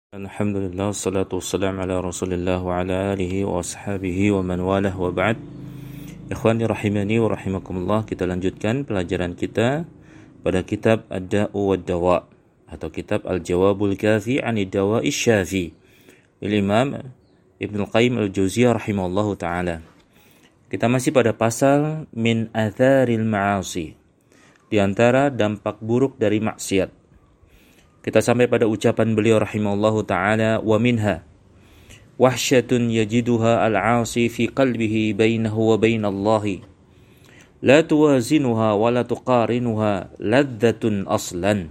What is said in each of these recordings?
Alhamdulillah, salatu wassalam ala rasulillah wa ala alihi wa ashabihi wa man walah wa ba'd. Ikhwani rahimani wa rahimakumullah, kita lanjutkan pelajaran kita pada kitab Ad-Da'u wa Dawa atau kitab Al-Jawabul Kafi 'anid Dawa'i Syafi Imam Ibnu Qayyim Al-Jauziyah rahimahullahu ta'ala. Kita masih pada pasal min atharil ma'asi, di antara dampak buruk dari maksiat. Kita sampai pada ucapan beliau rahimahullahu ta'ala, wa minha wahsyatun yajiduha al-'asi fi qalbihi bainahu wa bainallahi la tuwazinuha wa la tuqarinuha ladzatun aslan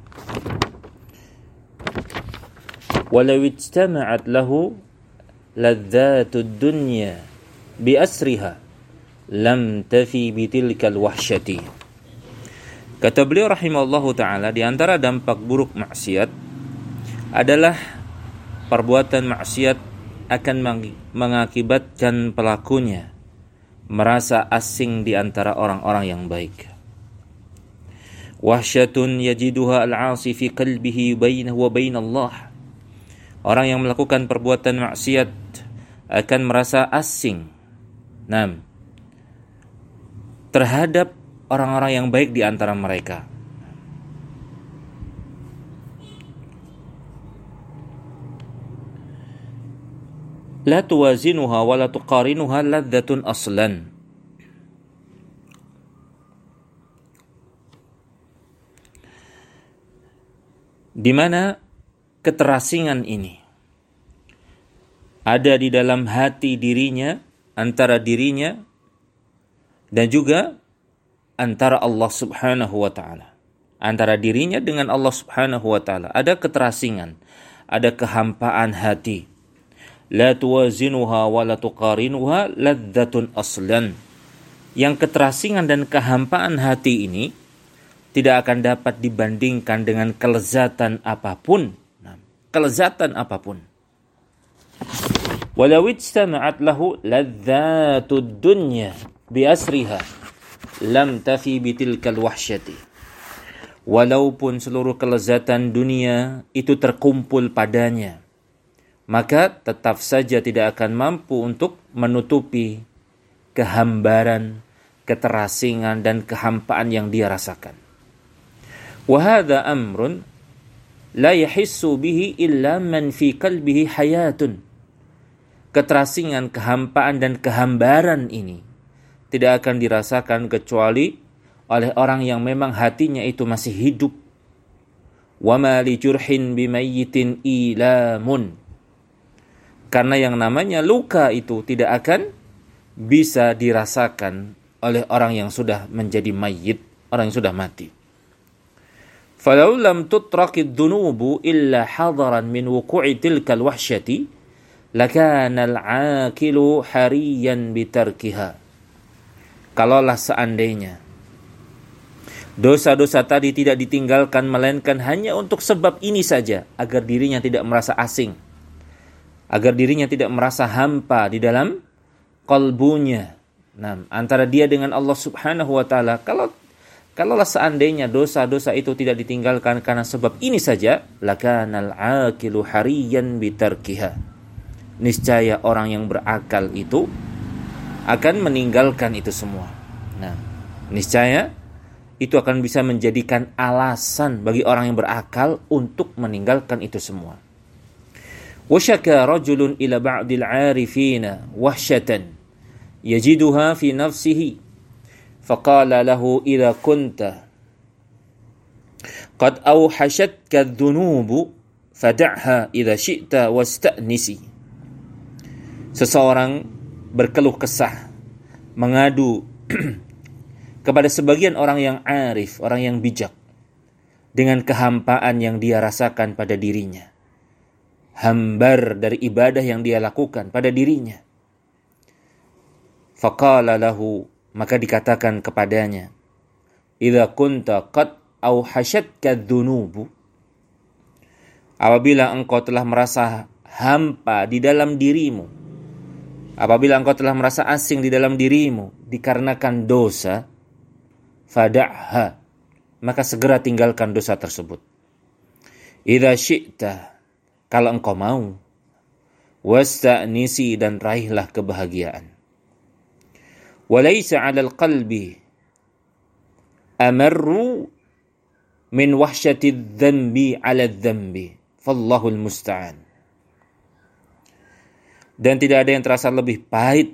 walau ijtama'at lahu ladzatud dunya bi asriha lam tafi bitilkal wahsyati. Kata beliau rahimahullahu ta'ala, di antara dampak buruk maksiat adalah perbuatan maksiat akan mengakibatkan pelakunya merasa asing di antara orang-orang yang baik. Wahsyatun yajiduha al-'asi fi qalbihi bainahu wa bainallah. Orang yang melakukan perbuatan maksiat akan merasa asing terhadap orang-orang yang baik di antara mereka. La tuwazinuha wa la tuqarinuha ladzatun aslan. Di mana keterasingan ini ada di dalam hati dirinya, antara dirinya dan juga antara Allah subhanahu wa ta'ala. Antara dirinya dengan Allah subhanahu wa ta'ala ada keterasingan, ada kehampaan hati. La tuwazinuha wa la tuqarinuha ladzatun aslan. Yang keterasingan dan kehampaan hati ini tidak akan dapat dibandingkan dengan kelezatan apapun. Kelezatan apapun. Walau ijtama'at lahu ladzatud dunya bi asriha lam tafi bitilkal wahsyati. Walaupun seluruh kelezatan dunia itu terkumpul padanya, maka tetap saja tidak akan mampu untuk menutupi kehambaran, keterasingan dan kehampaan yang dia rasakan. Wa hadza amrun la yahissu bihi illa man fi qalbihi hayatun. Keterasingan, kehampaan dan kehambaran ini tidak akan dirasakan kecuali oleh orang yang memang hatinya itu masih hidup. Wa ma li jurhin bimayyitin ilamun. Karena yang namanya luka itu tidak akan bisa dirasakan oleh orang yang sudah menjadi mayyit, orang yang sudah mati. Falau lam tutrakid dhunubu illa hadaran min wuqu'i tilkal wahsyati lakana al-'aqilu hariyan bitarkiha. Kalaulah seandainya dosa-dosa tadi tidak ditinggalkan melainkan hanya untuk sebab ini saja, agar dirinya tidak merasa asing, agar dirinya tidak merasa hampa di dalam kalbunya, antara dia dengan Allah subhanahu wa ta'ala. Kalaulah seandainya dosa-dosa itu tidak ditinggalkan karena sebab ini saja, lakanal 'aqilu hariyan bitarkiha. Niscaya orang yang berakal itu akan meninggalkan itu semua. Niscaya itu akan bisa menjadikan alasan bagi orang yang berakal untuk meninggalkan itu semua. Wasyaka rajulun ila ba'dil 'arifina wahsyatan yajiduha fi nafsihi faqala lahu idza kunta qad awhashatka adh-dhunubu fad'ha idza syi'ta wasta'nisi. Seseorang berkeluh kesah, mengadu kepada sebagian orang yang arif, orang yang bijak, dengan kehampaan yang dia rasakan pada dirinya, hambar dari ibadah yang dia lakukan pada dirinya. Faqala lahu, maka dikatakan kepadanya, idza kunta qad awhashatka adh-dhunubu, apabila engkau telah merasa hampa di dalam dirimu, apabila engkau telah merasa asing di dalam dirimu dikarenakan dosa, fada'ha, maka segera tinggalkan dosa tersebut. Idza syi'ta, kalau engkau mau. Wasta'nisi, dan raihlah kebahagiaan. Walaysa 'alal qalbi amarru min wahsyati dzambi 'ala dzambi. Fallahul musta'an. Dan tidak ada yang terasa lebih pahit.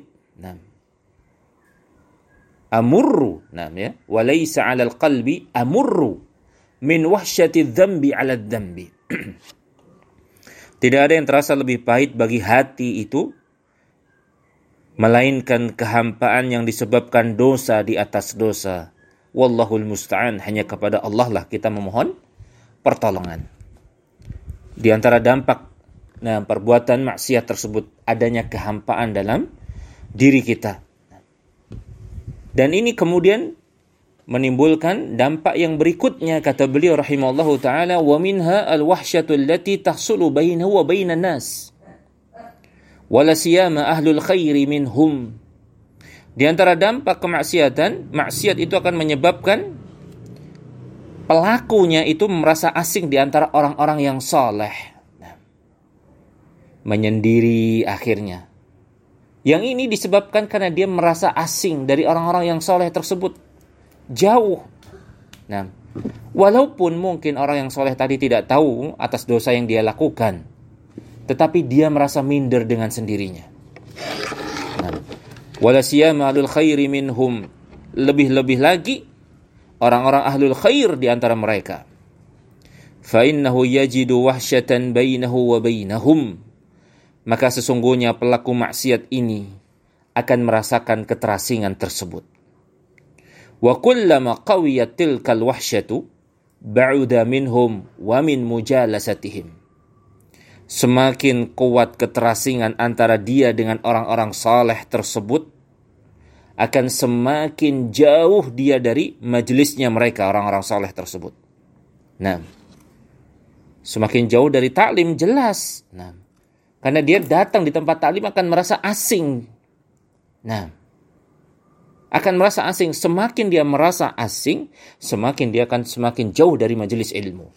Amurru, ya. Walaysa 'alal qalbi amurru min wahsyati dzambi 'ala dzambi. Tidak ada yang terasa lebih pahit bagi hati itu melainkan kehampaan yang disebabkan dosa di atas dosa. Wallahul musta'an. Hanya kepada Allah lah kita memohon pertolongan. Di antara dampak perbuatan maksiat tersebut adanya kehampaan dalam diri kita. Dan ini kemudian menimbulkan dampak yang berikutnya, kata beliau rahimahullahu taala, wa minha al-wahsyatu allati tahsulu bainahu wa bainan nas. Wala siyama ahlul khairi minhum. Di antara dampak kemaksiatan, maksiat itu akan menyebabkan pelakunya itu merasa asing di antara orang-orang yang saleh. Menyendiri akhirnya. Yang ini disebabkan karena dia merasa asing dari orang-orang yang saleh tersebut. Jauh. Walaupun mungkin orang yang saleh tadi tidak tahu atas dosa yang dia lakukan, tetapi dia merasa minder dengan sendirinya. Wala siyama ahlul khairi minhum. Lebih-lebih lagi orang-orang ahlul khair di antara mereka. Fa innahu yajidu wahsyatan bainahu wa bainahum. Maka sesungguhnya pelaku maksiat ini akan merasakan keterasingan tersebut. Wa kullama qawiyat tilkal wahsyatu ba'uda minhum wa min mujalasatihim. Semakin kuat keterasingan antara dia dengan orang-orang saleh tersebut, akan semakin jauh dia dari majelisnya mereka, orang-orang saleh tersebut. Semakin jauh dari taklim, jelas. Karena dia datang di tempat taklim akan merasa asing. Akan merasa asing. Semakin dia merasa asing, semakin dia akan semakin jauh dari majelis ilmu.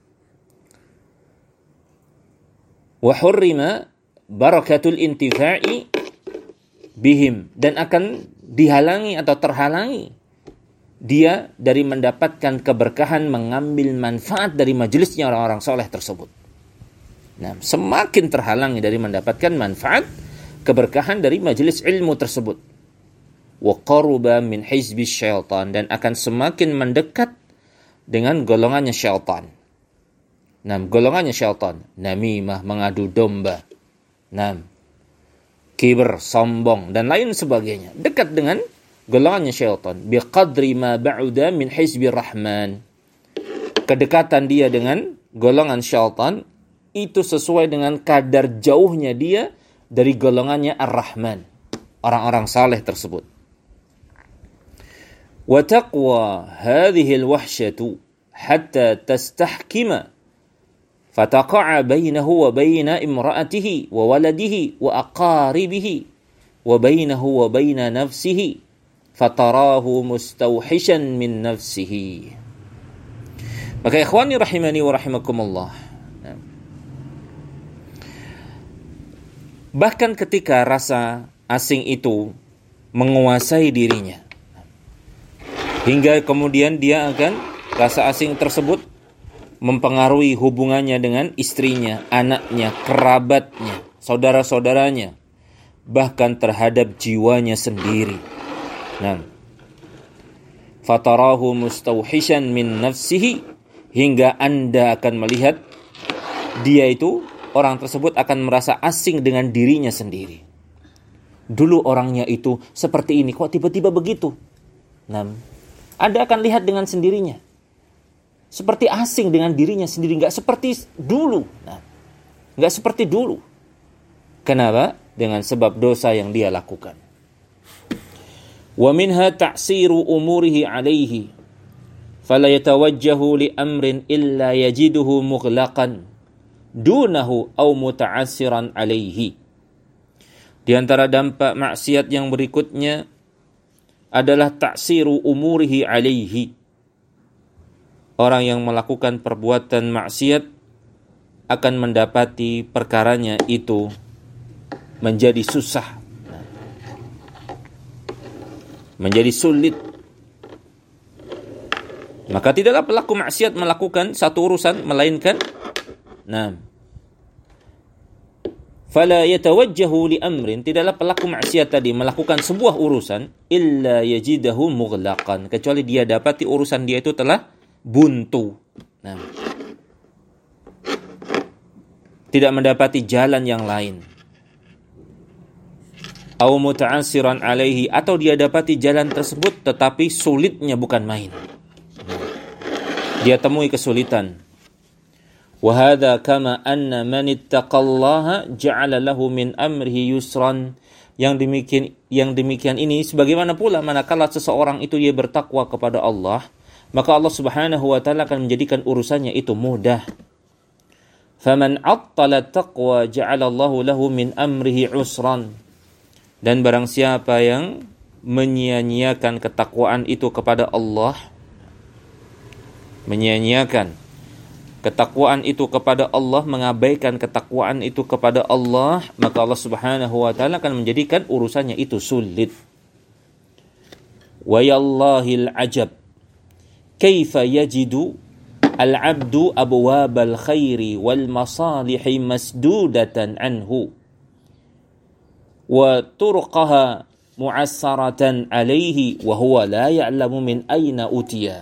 Wa hurrima barakatul intifa'i bihim, dan akan dihalangi atau terhalangi dia dari mendapatkan keberkahan, mengambil manfaat dari majelisnya orang-orang soleh tersebut. Semakin terhalangi dari mendapatkan manfaat, keberkahan dari majelis ilmu tersebut. Wa qaruba min hizbi syaitan, dan akan semakin mendekat dengan golongannya syaitan. Golongannya syaitan, namimah, mengadu domba, kibr, sombong, dan lain sebagainya. Dekat dengan golongannya syaitan. Biqadri ma ba'uda min hizbi rahman. Kedekatan dia dengan golongan syaitan itu sesuai dengan kadar jauhnya dia dari golongannya ar-Rahman, orang-orang saleh tersebut. Wa taqwa hadhihi al-wahsyatu hatta tastahkima fataqa'a bainahu wa baina imra'atihi wa waladihi wa aqaribihi wa bainahu wa baina nafsihi fatarahu mustawhishan min nafsihi. Maka ikhwani rahimani wa rahimakumullah, bahkan ketika rasa asing itu menguasai dirinya, hingga kemudian dia akan rasa asing tersebut mempengaruhi hubungannya dengan istrinya, anaknya, kerabatnya, saudara-saudaranya, bahkan terhadap jiwanya sendiri. Fatarahu mustawhishan min nafsihi, hingga Anda akan melihat dia itu, orang tersebut akan merasa asing dengan dirinya sendiri. Dulu orangnya itu seperti ini, kok tiba-tiba begitu? Anda akan lihat dengan sendirinya, seperti asing dengan dirinya sendiri, nggak seperti dulu. Nggak seperti dulu. Kenapa? Dengan sebab dosa yang dia lakukan. Wa minha ta'siru umurihi alaihi fala yatawajjahu li amrin illa yajiduhu mughlaqan dunahu aw muta'assiran alaihi. Di antara dampak maksiat yang berikutnya adalah ta'siru umurihi alaihi. Orang yang melakukan perbuatan maksiat akan mendapati perkaranya itu menjadi susah, menjadi sulit. Maka tidaklah pelaku maksiat melakukan satu urusan melainkan fala yatawajjahu li amrin, tidaklah pelaku maksiat tadi melakukan sebuah urusan illa yajidahu mughlaqan, kecuali dia dapati urusan dia itu telah buntu. Tidak mendapati jalan yang lain. Au muta'assiran alaihi, atau dia dapati jalan tersebut tetapi sulitnya bukan main. Dia temui kesulitan. Wa hadza kama anna man ittaqallaha ja'ala lahu min amrihi yusran. Yang demikian ini sebagaimana pula manakala seseorang itu dia bertakwa kepada Allah, maka Allah Subhanahu wa taala akan menjadikan urusannya itu mudah. Faman 'attala taqwa ja'ala Allahu lahu min amrihi usran. Dan barang siapa yang menyia-nyiakan ketakwaan itu kepada Allah, menyia-nyiakan ketakwaan itu kepada Allah, mengabaikan ketakwaan itu kepada Allah, maka Allah Subhanahu wa taala akan menjadikan urusannya itu sulit. Wa yallahil ajab kaifa yajidu al-'abdu abwabal khairi wal masalihi masdudatan anhu wa turqaha mu'assaratan alaihi wa huwa la ya'lamu min aina utiya.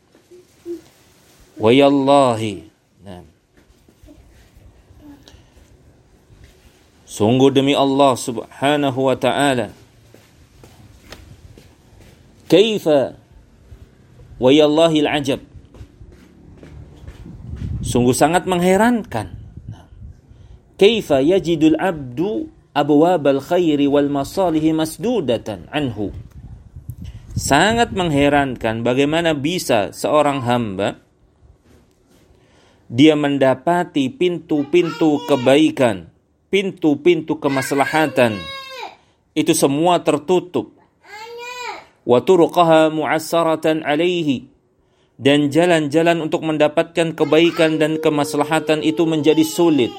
Wa yallahi, sungguh demi Allah Subhanahu wa ta'ala, kaifa wa yallahi al-ajab, sungguh sangat mengherankan. Kaifa yajidul abdu abwabal khairi wal masalihi masdudatan anhu. Sangat mengherankan bagaimana bisa seorang hamba dia mendapati pintu-pintu kebaikan, pintu-pintu kemaslahatan, itu semua tertutup. Wa turqaha mu'assaratan alaihi, dan jalan-jalan untuk mendapatkan kebaikan dan kemaslahatan itu menjadi sulit.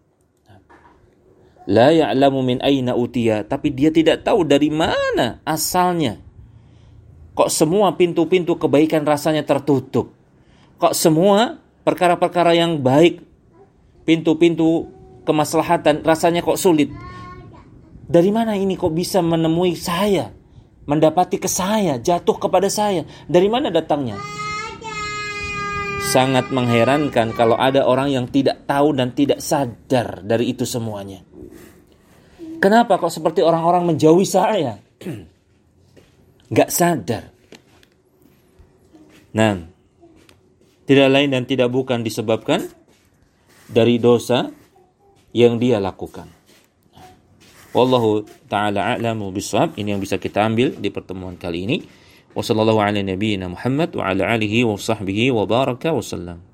La ya'lamu min aina utiya, tapi dia tidak tahu dari mana asalnya. Kok semua pintu-pintu kebaikan rasanya tertutup? Kok semua perkara-perkara yang baik, pintu-pintu kemaslahatan rasanya kok sulit? Dari mana ini kok bisa menemui saya, mendapati ke saya, jatuh kepada saya? Dari mana datangnya? Sangat mengherankan kalau ada orang yang tidak tahu dan tidak sadar dari itu semuanya. Kenapa kok seperti orang-orang menjauhi saya? Gak sadar. Tidak lain dan tidak bukan disebabkan dari dosa yang dia lakukan. Wallahu ta'ala a'lamu bishawab. Ini yang bisa kita ambil di pertemuan kali ini. Wassallallahu ala nabiyyina Muhammad wa ala alihi wa sahbihi wa baraka wa sallam.